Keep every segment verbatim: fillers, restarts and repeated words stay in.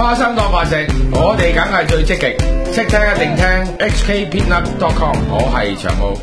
花生當飯食，我哋梗係最積極，識聽一定聽 H K Peanut dot com， 我係長毛。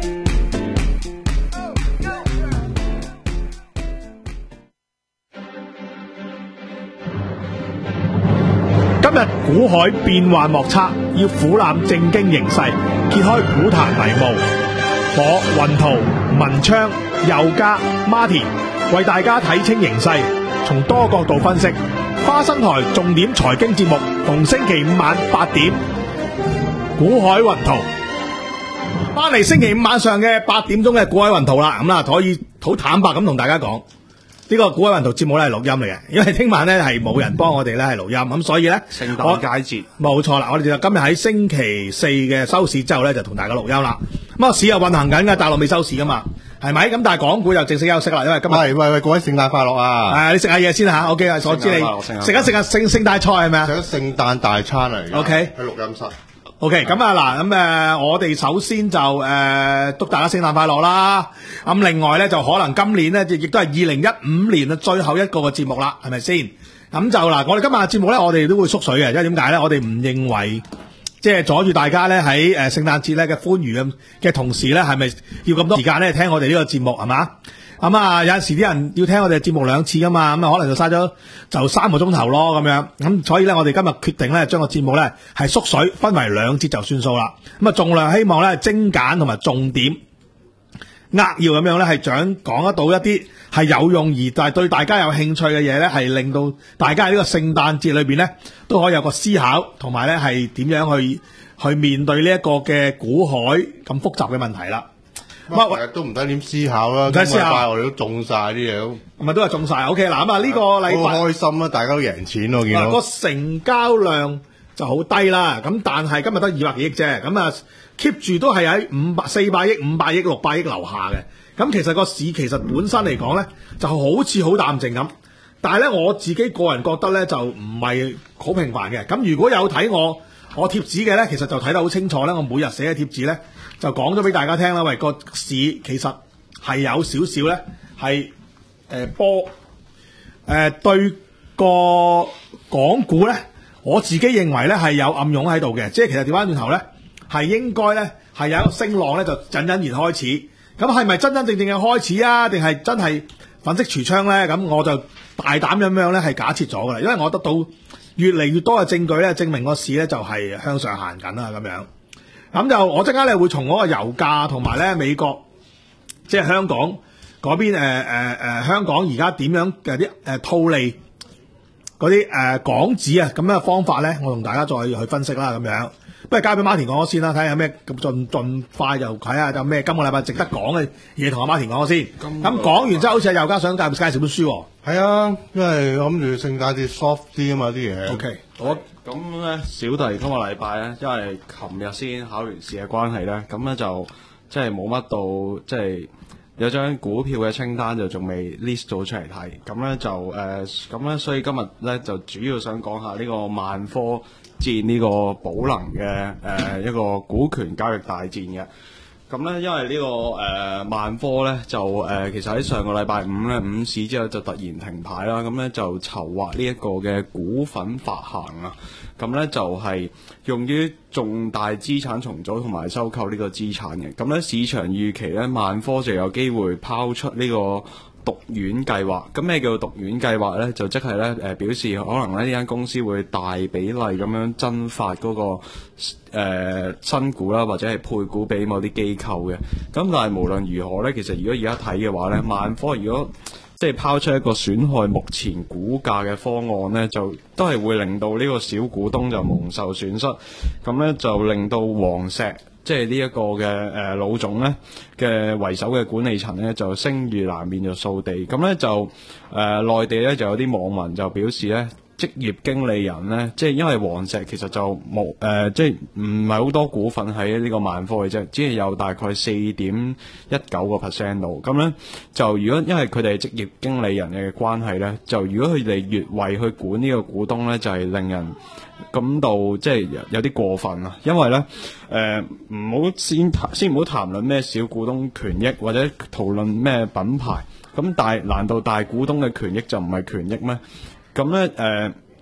今日股海變幻莫測，要俯瞰正經形勢，揭開股壇迷霧。我雲圖、文昌、佑嘉、Martin 為大家睇清形勢，從多角度分析。花生台重點財經節目，逢星期五晚八點，股海雲圖。翻嚟星期五晚上嘅八點鐘嘅股海雲圖啦，咁啦可以好坦白咁同大家講。呢、這個股海雲圖節目咧係錄音嚟嘅，因為聽晚咧係冇人幫我哋咧係錄音，咁所以咧聖誕佳節冇錯啦，我哋就今日喺星期四嘅收市之後咧就同大家錄音啦。咁啊市又運行緊嘅，大陸未收市噶嘛，係咪？咁但係港股又正式休息啦，因為今日喂喂喂，各位聖誕快樂啊！ 係你食下嘢先吓 ，OK 啊，我知你食一食下聖聖誕菜係咪啊？ 食咗聖誕大餐嚟嘅 ，OK 喺錄音室。 OK，咁啊嗱，咁誒，我哋首先就誒祝大家聖誕快樂啦。咁另外咧，就可能今年咧，亦亦都係二零一五年嘅最後一個嘅節目啦，係咪先？咁就嗱，我哋今日嘅節目咧，我哋都會縮水嘅，因為點解咧？我哋唔認為即係阻住大家咧喺誒聖誕節咧嘅歡愉嘅嘅同時咧，係咪要咁多時間咧聽我哋呢個節目係嘛？咁啊，有陣時啲人要聽我哋嘅節目兩次噶嘛，咁啊可能就嘥咗就三個鐘頭咯咁樣。咁所以咧，我哋今日決定咧，將個節目咧係縮水，分為兩節就算數啦。咁啊，盡量希望咧精簡同埋重點扼要咁樣咧，係想講得到一啲係有用而但係對大家有興趣嘅嘢咧，係令到大家喺呢個聖誕節裏邊咧都可以有個思考，同埋咧係點樣去去面對呢一個嘅股海咁複雜嘅問題啦。 乜日都唔使點思考啦，今個禮拜我哋都中晒啲嘢， 唔係都係中晒。OK 嗱，咁啊呢個禮拜好開心啊，大家都贏錢咯，見到個成交量就好低啦。咁但係今日得二百幾億啫，咁啊 keep 住都係喺五百四百億、五百億、六百億樓下嘅。咁其實個市其實本身嚟講咧，就好似好淡靜咁。但係咧，我自己個人覺得咧，就唔係好平凡嘅。咁如果有睇我我貼紙嘅咧，其實就睇得好清楚咧。我每日寫嘅貼紙咧，就講咗俾大家聽啦。喂，個市其實係有少少咧，係誒波誒對個港股咧，我自己認為咧係有暗湧喺度嘅。即係其實調翻轉頭咧，係應該咧係有一個升浪咧，就隱隱然開始。咁係咪真真正正嘅開始啊？定係真係粉飾櫥窗咧？咁我就大膽咁樣咧係假設咗噶啦，因為我得到越嚟越多嘅證據咧，證明個市咧就係向上行緊啦咁樣。咁就我即刻咧會從嗰個油價同埋咧美國，即係香港嗰邊誒誒誒香港而家點樣嘅啲誒套利嗰啲誒港紙啊咁樣嘅方法咧，我同大家再去分析啦咁樣。不如交俾 Martin 講咗先啦，睇下有咩咁盡盡快就睇下有咩今個禮拜值得講嘅嘢同阿 Martin 講咗先。咁講完之後，好似係油價想介紹介紹本書喎。 係啊，因為諗住聖誕節 soft 啲啊嘛啲嘢。 OK， 我咁咧，小弟今個禮拜咧，因為琴日先考完試嘅關係咧，咁咧就即係冇乜到，即係有張股票嘅清單就仲未 list 到出嚟睇。咁咧就誒，咁、呃、咧所以今日咧就主要想講下呢個萬科戰呢個寶能嘅誒、呃、一個股權交易大戰嘅。咁咧，因為呢、這個誒、呃、萬科咧就誒、呃、其實喺上個禮拜五咧午市之後就突然停牌啦，咁咧就籌劃呢一個嘅股份發行啊，咁咧就係、是、用於重大資產重組同埋收購呢個資產嘅。咁咧市場預期咧萬科就有機會拋出呢個獨丸計劃。咁咩叫獨丸計劃咧？就即係咧誒表示可能咧呢間公司會大比例咁樣增發嗰、那個誒、呃、新股啦，或者係配股俾某啲機構嘅。咁但係無論如何咧，其實如果而家睇嘅話咧，萬科如果即係拋出一個損害目前股價嘅方案咧，就都係會令到呢個小股東就蒙受損失。咁咧就令到黃石即係呢一個嘅誒、呃、老總咧嘅為首嘅管理層咧就聲譽難免就掃地。咁咧就誒、呃、內地咧就有啲網民就表示咧，職業經理人咧，即係因為黃石其實就冇誒、呃，即係唔係好多股份喺呢個萬科嘅啫，只係有大概四點一九個 percent 度。咁咧就如果因為佢哋係職業經理人嘅關係咧，就如果佢哋越位去管呢個股東咧，就係、是、令人感到即係有啲過分啊。因為咧誒唔好先先唔好談論咩小股東權益或者討論咩品牌，咁大難道大股東嘅權益就唔係權益咩？咁咧誒，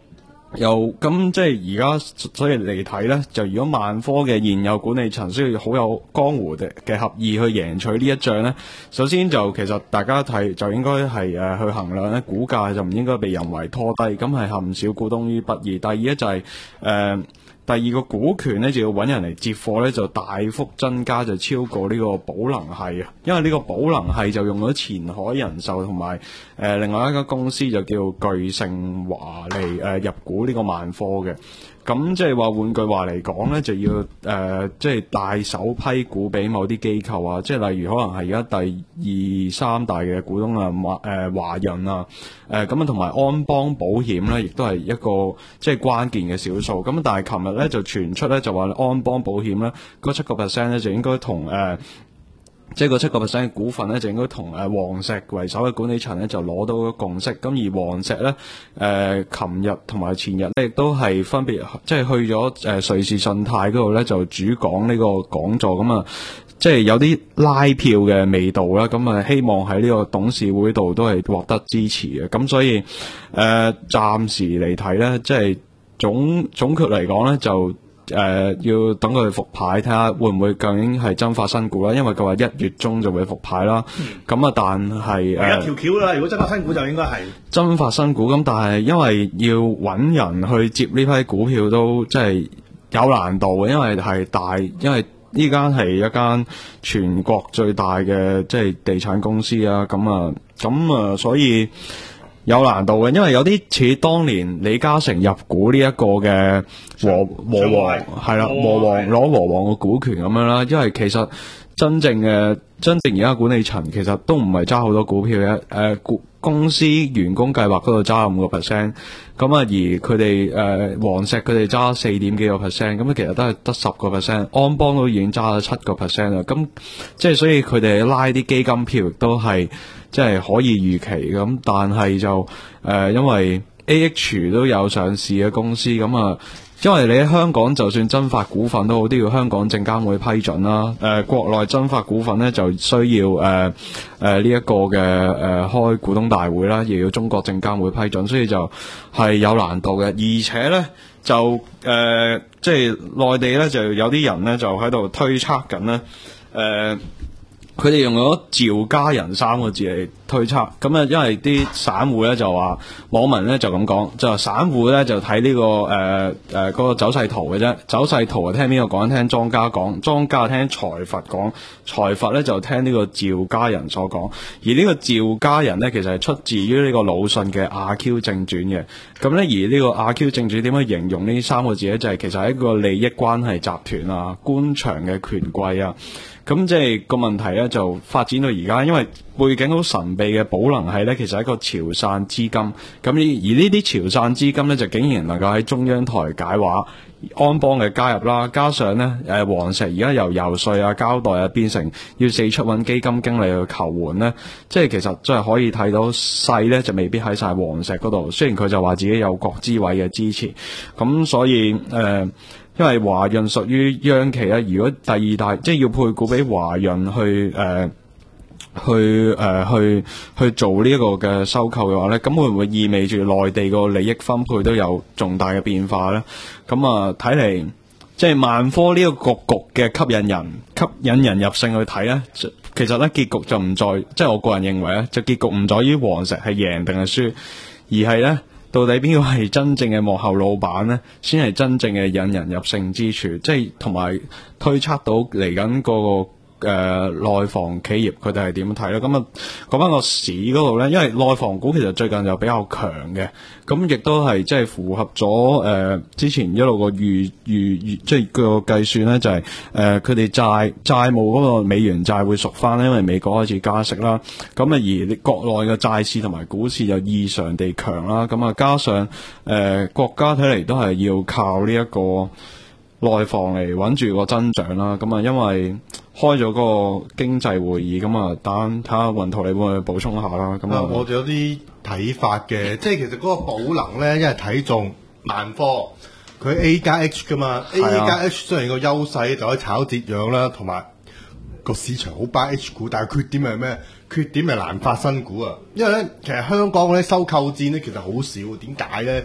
又咁即係而家，所以嚟睇咧，就如果萬科嘅現有管理層需要好有江湖嘅嘅合意去贏取呢一仗咧，首先就其實大家睇就應該係誒去衡量咧，股價就唔應該被人為拖低，咁係陷小股東於不義。第二咧就係、是、誒。呃第二個股權咧就要揾人嚟接貨咧，就大幅增加，就超過呢個寶能系啊，因為呢個寶能系就用咗前海人壽同埋誒另外一間公司就叫巨盛華嚟誒入股呢個萬科嘅。咁即係話換句話嚟講咧，就要誒、呃、即係大手批股俾某啲機構啊，即係例如可能係而家第二三大嘅股東啊，華誒華潤啊，誒咁啊同埋安邦保險咧，亦都係一個即係關鍵嘅少數。咁但係琴日咧就傳出咧就話安邦保險咧嗰七個 percent 咧就應該同誒。呃即係個七個 percent 嘅股份咧，就應該同誒黃石為首嘅管理層咧就攞到個共識。咁而黃石咧，誒琴日同埋前日咧，亦都係分別即係去咗誒、呃、瑞士信貸嗰度咧，就主講呢個講座。咁啊，即係有啲拉票嘅味道啦。咁啊，希望喺呢個董事會度都係獲得支持嘅。咁所以誒、呃，暫時嚟睇咧，即係總總括嚟講咧就。誒、呃，要等佢復牌，睇下會唔會究竟係真發新股啦。因為佢話一月中就會復牌啦。咁啊、嗯，但係誒， 係一條橋啦。如果真發新股就應該係真發新股。咁但係因為要揾人去接呢批股票都即係有難度嘅，因為係大，因為呢間係一間全國最大嘅即係地產公司啊。咁啊，咁啊，所以。有難度嘅，因為有啲似當年李嘉誠入股呢一個嘅和和黃係啦，和黃攞和黃嘅股權咁樣啦。因為其實真正嘅真正而家管理層其實都唔係揸好多股票嘅，誒、呃、股公司員工計劃嗰度揸五個 percent，咁啊而佢哋誒黃石佢哋揸四點幾個 percent，咁其實都係得十個 percent， 安邦都已經揸咗七個 percent 啦。咁即係所以佢哋拉啲基金票亦都係。即係可以預期咁，但係就誒、呃，因為 A H 都有上市嘅公司咁啊，因為你喺香港就算增發股份都好，都要香港證監會批准啦。誒、呃，國內增發股份咧就需要誒誒呢一個嘅誒、呃、開股東大會啦，亦要中國證監會批准，所以就係有難度嘅。而且咧就誒、呃，即係內地咧就有啲人咧就喺度推測緊咧誒。呃佢哋用咗趙家人三個字嚟推測，咁啊，因為啲散戶咧就話，網民咧就咁講，就話散戶咧就睇呢、這個誒誒嗰個走勢圖嘅啫，走勢圖啊聽邊個講？聽莊家講，莊家聽財閥講，財閥咧就聽呢個趙家人所講，而呢個趙家人咧其實係出自於呢個魯迅嘅《阿 Q 正傳》嘅，咁咧而呢個《阿 Q 正傳》點樣形容呢三個字咧？就係、是、其實係一個利益關係集團啊，官場嘅權貴啊。咁即係個問題咧，就發展到而家，因為背景好神秘嘅寶能系咧，其實係一個潮汕資金。咁而呢啲潮汕資金咧，就竟然能夠喺中央台解話，安邦嘅加入啦，加上咧誒黃石而家由游說啊、交代啊，變成要四出揾基金經理去求援咧，即係其實真係可以睇到勢咧，就未必喺晒黃石嗰度。雖然佢就話自己有國資委嘅支持，咁所以誒。呃因為華潤屬於央企咧，如果第二大即係要配股俾華潤去誒、呃、去誒、呃、去去做呢一個嘅收購嘅話咧，咁會唔會意味住內地個利益分配都有重大嘅變化咧？咁啊睇嚟，即係萬科呢個局局嘅吸引人吸引人入勝去睇咧，其實咧結局就唔在，即係我個人認為咧，就結局唔在於黃石係贏定係輸，而係咧。到底邊個係真正嘅幕後老闆呢？先係真正嘅引人入勝之處，即係同埋推測到嚟緊個誒內房企業佢哋係點睇咧？咁啊，講翻個市嗰度咧，因為內房股其實最近就比較強嘅，咁亦都係即係符合咗誒、呃、之前一路個預預預即係個計算咧，就係誒佢哋債債務嗰個美元債會贖翻咧，因為美國開始加息啦。咁啊，而國內嘅債市同埋股市就異常地強啦。咁啊，加上誒、呃、國家睇嚟都係要靠呢一個內房嚟穩住個增長啦。咁啊，因為開咗嗰個經濟會議，咁啊，等睇下雲圖你會唔會補充下啦？咁啊， 我哋有啲睇法嘅，即係其實嗰個寶能咧，因為睇中萬科，佢 A 加 H 噶嘛、啊、，A 加 H 雖然個優勢就可以炒折讓啦，同埋個市場好 buy H 股，但係缺點係咩？缺點係難發新股啊！因為咧，其實香港嗰啲收購戰咧，其實好少，點解咧？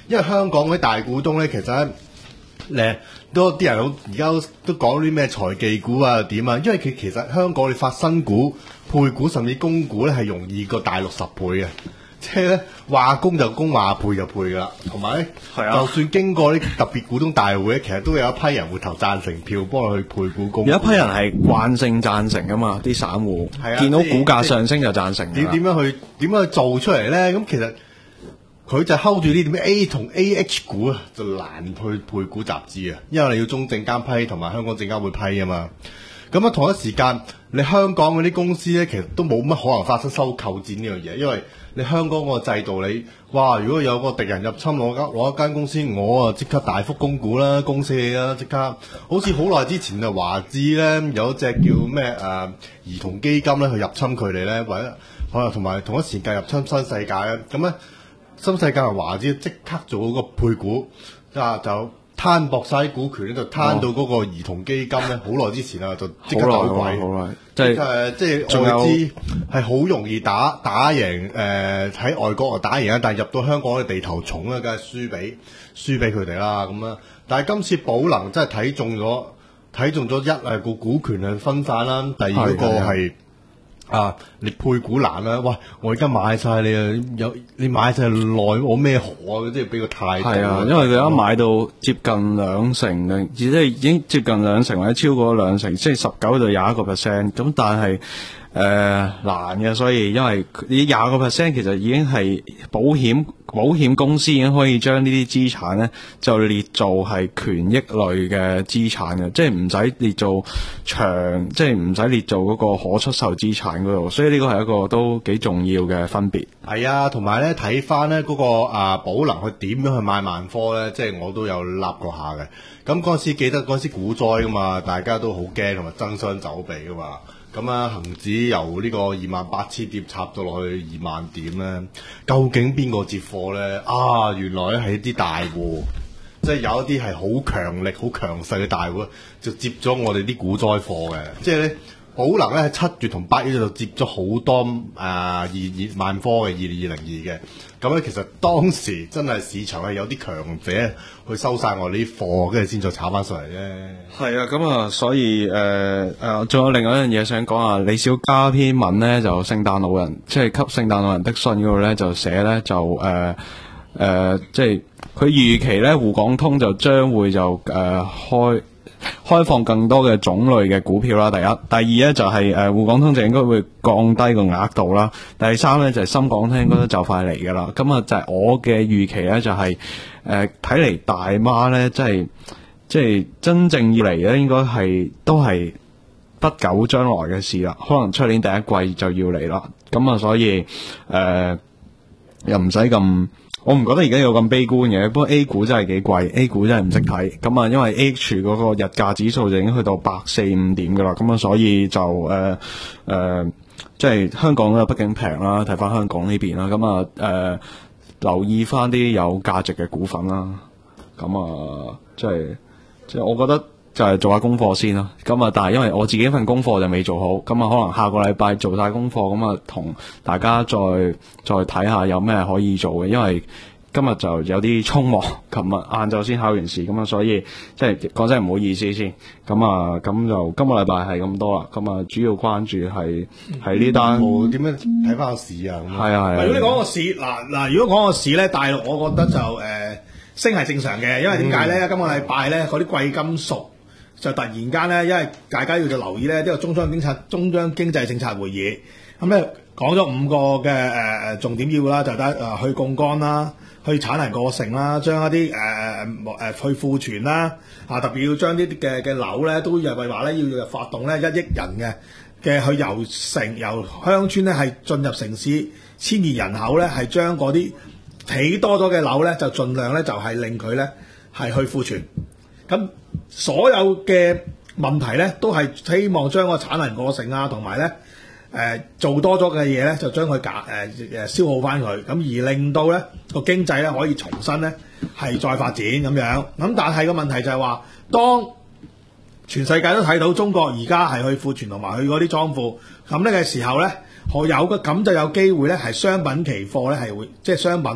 因為香港嗰啲大股東咧，其實咧誒多啲人好而家都講啲咩財技股啊點啊，因為佢其實香港你發新股、配股甚至供股咧係容易過大陸十倍嘅。即係咧話供就供，話配就配噶啦，同埋咧，就算經過啲特別股東大會咧，其實都有一批人會投贊成票幫佢去配股供。 有一批人係慣性贊成噶嘛，啲散戶見到股價上升就贊成。 點點樣去點樣去做出嚟咧？咁其實佢就 hold 住呢點 A 同 A H 股啊，就難去配股集資啊，因為你要中證監批同埋香港證監會批啊嘛。咁啊同一時間，你香港嗰啲公司咧，其實都冇乜可能發生收購戰呢樣嘢，因為你香港個制度你，哇！如果有個敵人入侵攞間攞一間公司，我啊即刻大幅供股啦，供死你啦，即刻！好似好耐之前啊，華智咧有一隻叫咩誒、呃、兒童基金咧去入侵佢哋咧，或者可能同埋同一時間入侵新世界咧，咁咧新世界同華智即刻做嗰個配股，啊就攤薄晒啲股權咧，就攤到嗰個兒童基金咧，好耐、哦、之前啊就即刻倒鬼。即係誒，即係外資係好容易打打贏誒喺、呃、外國啊打贏啊，但係入到香港嘅地頭蟲咧，梗係輸俾輸俾佢哋啦咁啦。但係今次寶能真係睇中咗睇中咗一係個股權係分散啦，第二嗰個係啊你配股難啦。哇！我而家買晒你啊，有你買晒耐我咩河啊？即係俾個態度。係啊，因為佢一買到接近兩成嘅，即係已經接近兩成或者超過兩成，即係十九到廿一個 percent。咁但係誒、呃、難嘅，所以因為呢廿個 percent 其實已經係保險保險公司已經可以將呢啲資產咧就列做係權益類嘅資產嘅，即係唔使列做長，即係唔使列做嗰個可出售資產嗰度。所以呢個係一個都幾重要嘅分別。 係啊，同埋咧睇翻咧嗰個啊寶能佢點樣去買萬科咧，即係我都有立過下嘅。咁嗰陣時記得嗰陣時股災噶嘛，大家都好驚同埋爭相走避噶嘛。咁啊，恒指由呢個二萬八千點插到落去二萬點咧，究竟邊個接貨咧？啊，原來咧係啲大戶，即係有一啲係好強力、好強勢嘅大戶，就接咗我哋啲股災貨嘅。即係咧，寶能咧喺七月同八月就接咗好多啊二二萬科嘅二二零二嘅。咁咧，其實當時真係市場係有啲強者去收晒我哋啲貨，跟住先再炒翻上嚟啫。 係啊，咁啊，所以誒誒，仲、呃、有另外一樣嘢想講啊。李小加篇文咧就聖誕老人，即係給聖誕老人的信嗰度咧就寫咧就誒誒、呃呃，即係佢預期咧滬港通就將會就誒、呃、開。開放更多嘅種類嘅股票啦，第一，第二咧就係誒滬港通就應該會降低個額度啦，第三咧就係、是、深港通應該都就快嚟噶啦，咁啊就係我嘅預期咧就係誒睇嚟大媽咧即係即係真正要嚟咧應該係都係不久將來嘅事啦，可能出年第一季就要嚟啦，咁啊所以誒、呃、又唔使咁。我唔覺得而家有咁悲觀嘅，不過 A 股真係幾貴 ，A 股真係唔識睇。咁啊，因為 A H 嗰個日價指數就已經去到百四五點噶啦，咁啊，所以就誒誒、呃呃，即係香港咧，畢竟平啦，睇翻香港呢邊啦，咁啊誒，留意翻啲有價值嘅股份啦。咁啊，即係即係，我覺得就係做下功課先啦。咁啊，但係因為我自己份功課就未做好，咁啊，可能下個禮拜做晒功課，咁啊，同大家再再睇下有咩可以做嘅。因為今日就有啲匆忙，琴日晏晝先考完試，咁啊，所以即係講真唔好意思先。咁啊，咁就今個禮拜係咁多啦。咁啊，主要關注係係呢單點樣睇翻個市啊？ 係啊係啊。 如果你講個市嗱嗱，如果講個市咧，大陸我覺得就誒、呃、升係正常嘅，因為點解咧？嗯、今個禮拜咧嗰啲貴金屬就突然間咧，因為大家要就留意咧，呢個中央經濟中央經濟政策會議咁咧講咗五個嘅誒誒重點要啦，就得誒去槓桿啦。去產能過剩啦，將一啲誒誒誒去庫存啦，啊特別要將呢啲嘅嘅樓咧，都又係話咧要發動咧一億人嘅嘅去由城由鄉村咧係進入城市遷移人口咧，係將嗰啲起多咗嘅樓咧，就盡量咧就係令佢咧係去庫存。咁所有嘅問題咧，都係希望將個產能過剩啊，同埋咧。誒、呃、做多咗嘅嘢咧，就將佢減誒誒消耗翻佢，咁而令到咧個經濟咧可以重新咧係再發展咁樣。咁但係個問題就係話，當全世界都睇到中國而家係去庫存同埋去嗰啲倉庫，咁呢嘅時候咧，可有個咁就有機會咧係商品期貨咧係會即係商品啊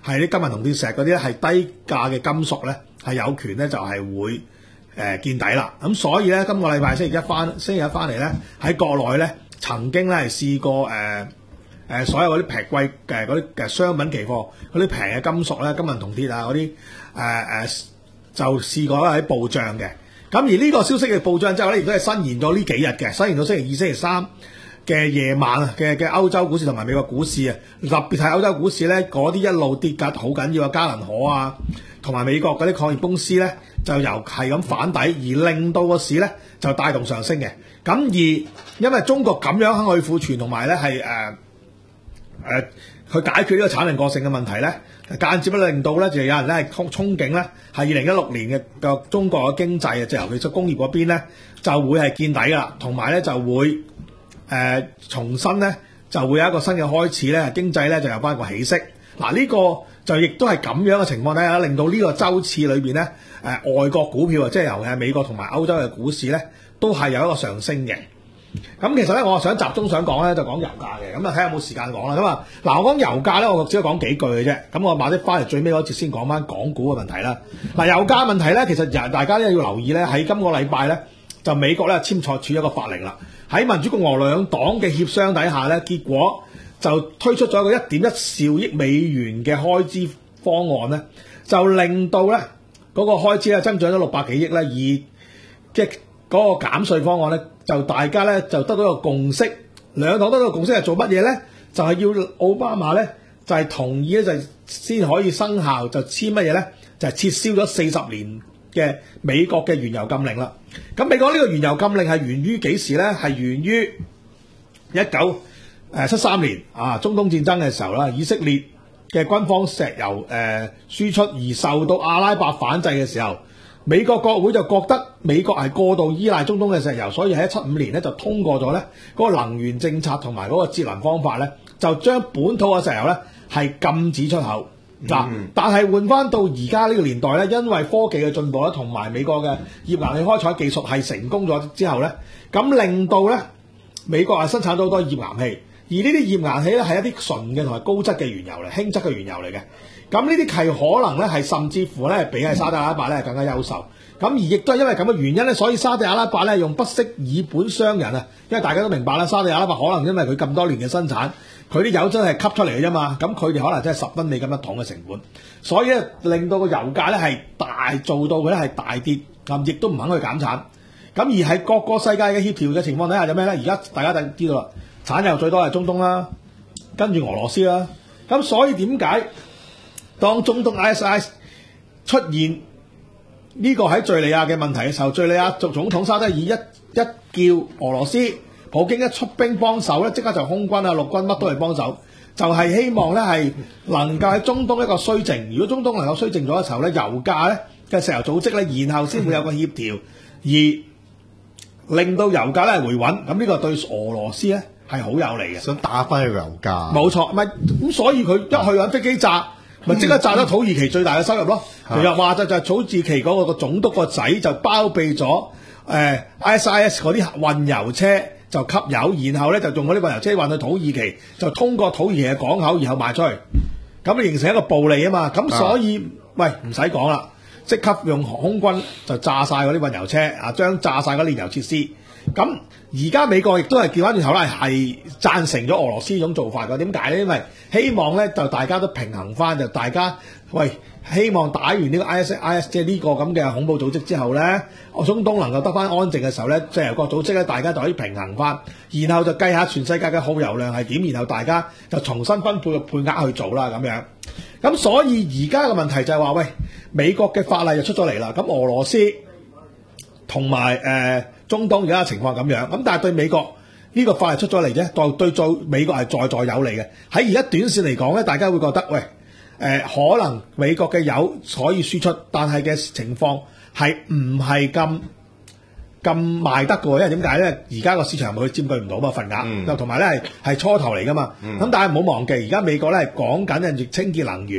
係啲金銀銅鐵石嗰啲咧係低價嘅金屬咧係有權咧就係會誒、呃、見底啦。咁所以咧今個禮拜星期一翻星期一翻嚟咧喺國內咧曾經咧係試過誒誒、呃呃、所有嗰啲平貴嘅嗰啲嘅商品期貨嗰啲平嘅金屬咧金銀銅鐵啊嗰啲誒誒就試過喺暴漲嘅。咁而呢個消息嘅暴漲之後咧亦都係伸延咗呢幾日嘅，伸延到星期二、星期三嘅夜晚啊嘅嘅歐洲股市同埋美國股市啊，特別係歐洲股市咧，嗰啲一路跌緊好緊要啊，嘉能可啊，同埋美國嗰啲礦業公司咧，就由係咁反底，而令到個市咧就帶動上升嘅。咁而因為中國咁樣肯去庫存同埋咧係誒誒去解決呢個產能過剩嘅問題咧，間接咧令到咧就有人咧係憧憧憬咧係二零一六年嘅嘅中國嘅經濟啊，即係尤其是工業嗰邊咧就會係見底㗎啦，同埋咧就會。誒、呃、重新咧就會有一個新嘅開始咧，經濟咧就有翻一個起色。嗱、這、呢個就亦都係咁樣嘅情況底下，令到呢個週次裏邊咧誒外國股票啊，即係尤其係美國同埋歐洲嘅股市咧，都係有一個上升嘅。咁其實咧，我想集中想講咧，就講油價嘅。咁啊睇下有冇時間講啦。咁啊嗱，我講油價咧，我只係講幾句嘅啫。咁我或者翻嚟最尾嗰節先講翻港股嘅問題啦。嗱，油價問題咧，其實大家咧要留意咧，喺今個禮拜咧就美國咧簽署處一個法令啦。喺民主共和兩黨嘅協商底下咧，結果就推出咗一個一點一兆億美元嘅開支方案咧，就令到咧嗰個開支咧增長咗六百幾億咧，而即係嗰個減稅方案咧，就大家咧就得到一個共識，兩黨得到個共識係做乜嘢咧？就係、是、要奧巴馬咧就係、是、同意咧就先可以生效，就簽乜嘢咧？就係、是、撤銷咗四十年嘅美國嘅原油禁令啦。咁美國呢個原油禁令係源於幾時咧？係源於一九誒七三年啊，中東戰爭嘅時候啦，以色列嘅軍方石油誒、呃、輸出而受到阿拉伯反制嘅時候，美國國會就覺得美國係過度依賴中東嘅石油，所以喺七五年咧就通過咗咧嗰個能源政策同埋嗰個節能方法咧，就將本土嘅石油咧係禁止出口。嗱、嗯，但係換翻到而家呢個年代咧，因為科技嘅進步咧，同埋美國嘅頁岩氣開採技術係成功咗之後咧，咁令到咧美國係生產咗好多頁岩氣，而呢啲頁岩氣咧係一啲純嘅同埋高質嘅原油嚟，輕質嘅原油嚟嘅。咁呢啲係可能咧係甚至乎咧比係沙特阿拉伯咧更加優秀。咁而亦都係因為咁嘅原因咧，所以沙特阿拉伯咧用不惜以本傷人啊，因為大家都明白啦，沙特阿拉伯可能因為佢咁多年嘅生產。佢啲油真係吸出嚟嘅啫嘛，咁佢哋可能真係十蚊美金一桶嘅成本，所以咧令到個油價咧係大做到嘅咧係大跌，咁亦都唔肯去減產。咁而喺各個世界嘅協調嘅情況底下有咩咧？而家大家就知道啦，產油最多係中東啦，跟住俄羅斯啦。咁所以點解當中東 I S I 出現呢個喺敍利亞嘅問題嘅時候，敍利亞總總統沙特爾一一叫俄羅斯。普京一出兵幫手咧，即刻就空軍啊、陸軍乜都嚟幫手，就係、是、希望咧係能夠喺中東一個綏靜。如果中東能夠綏靜咗嘅時候咧，油價咧嘅石油組織咧，然後先會有個協調，而令到油價咧回穩。咁呢個對俄羅斯咧係好有利嘅， 想打翻個油價。 冇錯，咪咁所以佢一去揾飛機炸，咪即刻炸咗土耳其最大嘅收入咯。佢又話就就係土耳其嗰個個總督個仔就包庇咗誒、呃、I S I S 嗰啲運油車。就吸油，然後咧就用嗰啲運油車運去土耳其，就通過土耳其嘅港口，然後賣出去，咁形成一個暴利啊嘛。咁所以、啊、喂唔使講啦，即刻用航空軍就炸晒嗰啲運油車啊，將炸晒嗰啲煉油設施。咁而家美國亦都係調翻轉頭啦，係贊成咗俄羅斯呢種做法嘅。點解咧？因為希望咧就大家都平衡翻，就大家喂希望打完呢個 I S I S 即係呢個咁嘅恐怖組織之後咧，中東能夠得翻安靜嘅時候咧，石油國組織咧大家就可以平衡翻，然後就計下全世界嘅耗油量係點，然後大家就重新分配個配額去做啦咁樣。咁所以而家嘅問題就係話喂，美國嘅法例就出咗嚟啦，咁俄羅斯同埋誒中東而家嘅情況咁樣，咁但係對美國呢個法例出咗嚟啫，對對對美國係在在有利嘅。喺而家短線嚟講咧，大家會覺得喂。誒、呃、可能美國嘅油可以輸出，但係嘅情況係唔係咁咁賣得嘅喎？因為點解咧？而家個市場佢佔據唔到嘛份額，又同埋咧係係初頭嚟噶嘛。咁、嗯、但係唔好忘記，而家美國咧係講緊嘅清潔能源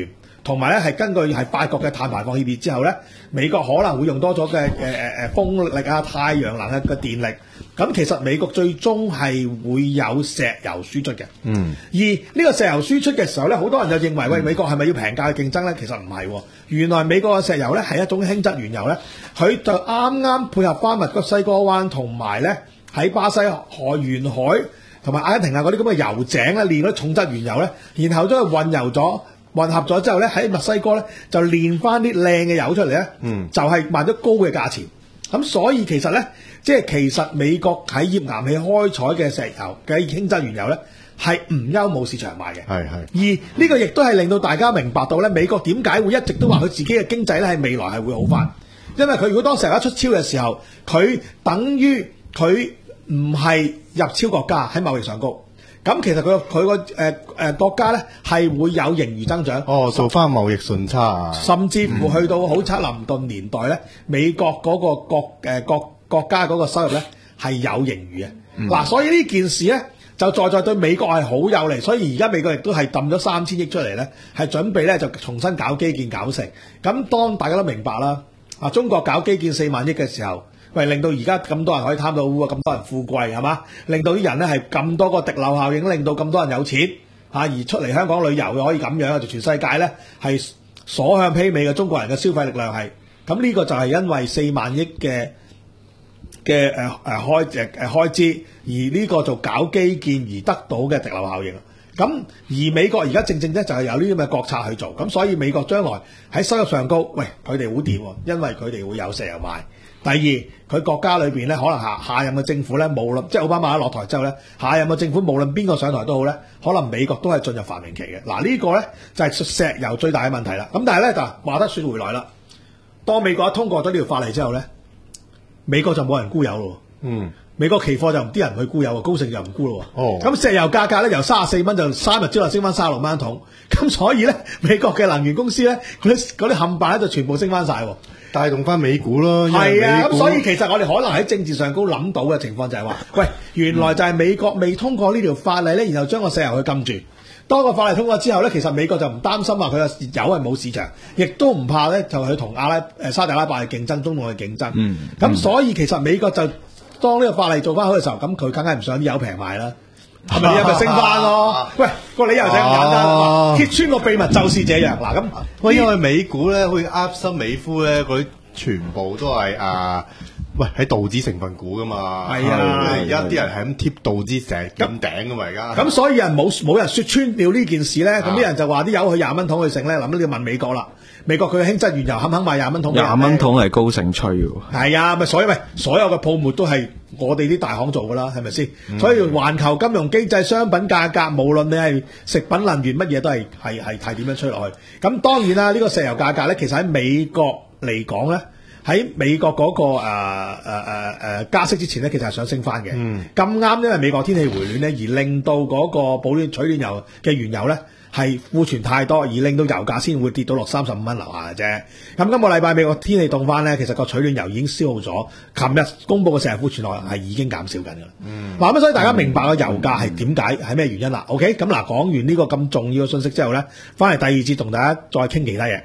同埋咧係根據係法國嘅碳排放協議之後咧，美國可能會用多咗嘅誒誒誒風力啊、太陽能嘅嘅電力。咁其實美國最終係會有石油輸出嘅。嗯。而呢個石油輸出嘅時候咧，好多人就認為喂，美國係咪要平價去競爭咧？其實唔係喎。原來美國嘅石油咧係一種輕質原油咧，佢就啱啱配合翻墨西哥灣同埋咧喺巴西海沿海同埋阿根廷啊嗰啲咁嘅油井咧煉嗰啲重質原油咧，然後將佢混油咗。混合咗之後咧，喺墨西哥咧就煉翻啲靚嘅油出嚟咧，嗯、就係賣咗高嘅價錢。咁所以其實咧，即係其實美國喺頁岩氣開採嘅石油嘅輕質原油咧，係唔憂冇市場賣嘅。係係。而呢個亦都係令到大家明白到咧，美國點解會一直都話佢自己嘅經濟咧係未來係會好翻，因為佢如果當石油一出超嘅時候，佢等於佢唔係入超國家喺貿易上高。咁其實佢佢個誒誒國家咧係會有盈餘增長， 哦，做翻貿易順差啊， 甚至乎去到好克林頓年代咧，美國嗰個國誒國國家嗰個收入咧係有盈餘嘅。嗱、嗯，所以呢件事咧就在在對美國係好有利，所以而家美國亦都係抌咗三千億出嚟咧，係準備咧就重新搞基建搞成。咁當大家都明白啦，啊中國搞基建四萬億嘅時候。喂，令到而家咁多人可以貪到污啊，咁多人富貴係嘛？令到啲人咧係咁多個滴漏效應，令到咁多人有錢嚇，而出嚟香港旅遊又可以咁樣，就全世界咧係所向披靡嘅中國人嘅消費力量係。咁呢個就係因為四萬億嘅嘅誒誒開誒誒開支，而呢個做搞基建而得到嘅滴漏效應。咁而美國而家正正咧就係有呢啲咁嘅國策去做，咁所以美國將來喺收入上高，喂佢哋好掂喎，因為佢哋會有石油賣。第二，佢國家裏邊咧，可能下下任嘅政府咧，無論即係奧巴馬一落台之後咧，下任嘅政府無論邊個上台都好咧，可能美國都係進入繁榮期嘅。嗱、這個、呢個咧就係、是、石油最大嘅問題啦。咁但係咧就話得説回來啦，當美國一通過咗呢條法例之後咧，美國就冇人沽油咯。嗯，美國期貨就唔啲人去沽油，高盛就唔沽咯。哦，咁石油價格咧由三十四蚊就三日之內升翻三十六蚊一桶，咁所以咧美國嘅能源公司咧嗰啲嗰啲冚唪唥就全部升翻晒喎。 帶動翻美股咯， 係啊，咁所以其實我哋可能喺政治上高諗到嘅情況就係話，喂，原來就係美國未通過呢條法例咧，然後將個石油去禁住。當個法例通過之後咧，其實美國就唔擔心話佢嘅油係冇市場，亦都唔怕咧就去同阿拉誒沙特阿拉伯去競爭，中東去競爭。嗯，咁、嗯、所以其實美國就當呢個法例做翻好嘅時候，咁佢梗係唔想啲油平賣啦。係咪又咪升翻咯？喂，個理由就係咁簡單，啊、揭穿個秘密就是這樣。嗱咁， 喂，因為美股咧，好似埃森美孚咧，佢全部都係啊，喂喺道指成分股噶嘛。係啊，而家啲人係咁貼道指成日見頂噶嘛，而家。咁所以人冇冇人説穿掉呢件事咧？咁啲、啊、人就話啲油去廿蚊桶去剩咧，諗都要問美國啦。美國佢嘅輕質原油肯唔肯賣廿蚊桶？ 廿蚊桶係高盛吹喎。 係啊，咪所以咪所有嘅泡沫都係我哋啲大行做噶啦，係咪先？嗯、所以環球金融經濟、商品價格，無論你係食品、能源乜嘢，都係係係係點樣吹落去。咁當然啦，呢、呢個石油價格咧，其實喺美國嚟講咧，喺美國嗰、嗰個誒誒誒誒加息之前咧，其實係想升翻嘅。咁啱、嗯，因為美國天氣回暖咧，而令到嗰個保暖取暖油嘅原油咧。係庫存太多，而令到油價先會跌到落三十五蚊樓下嘅啫。咁今個禮拜美國天氣凍翻咧，其實個取暖油已經消耗咗。琴日公佈嘅石油庫存量係已經減少緊㗎啦。嗯，嗱咁所以大家明白個油價係點解係咩原因啦？OK，咁嗱講完呢個咁重要嘅信息之後咧，翻嚟第二節同大家再傾其他嘢。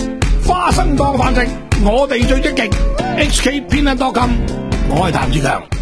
花生當飯食，我哋最積極。H K Peanut dot com， 我係譚志強。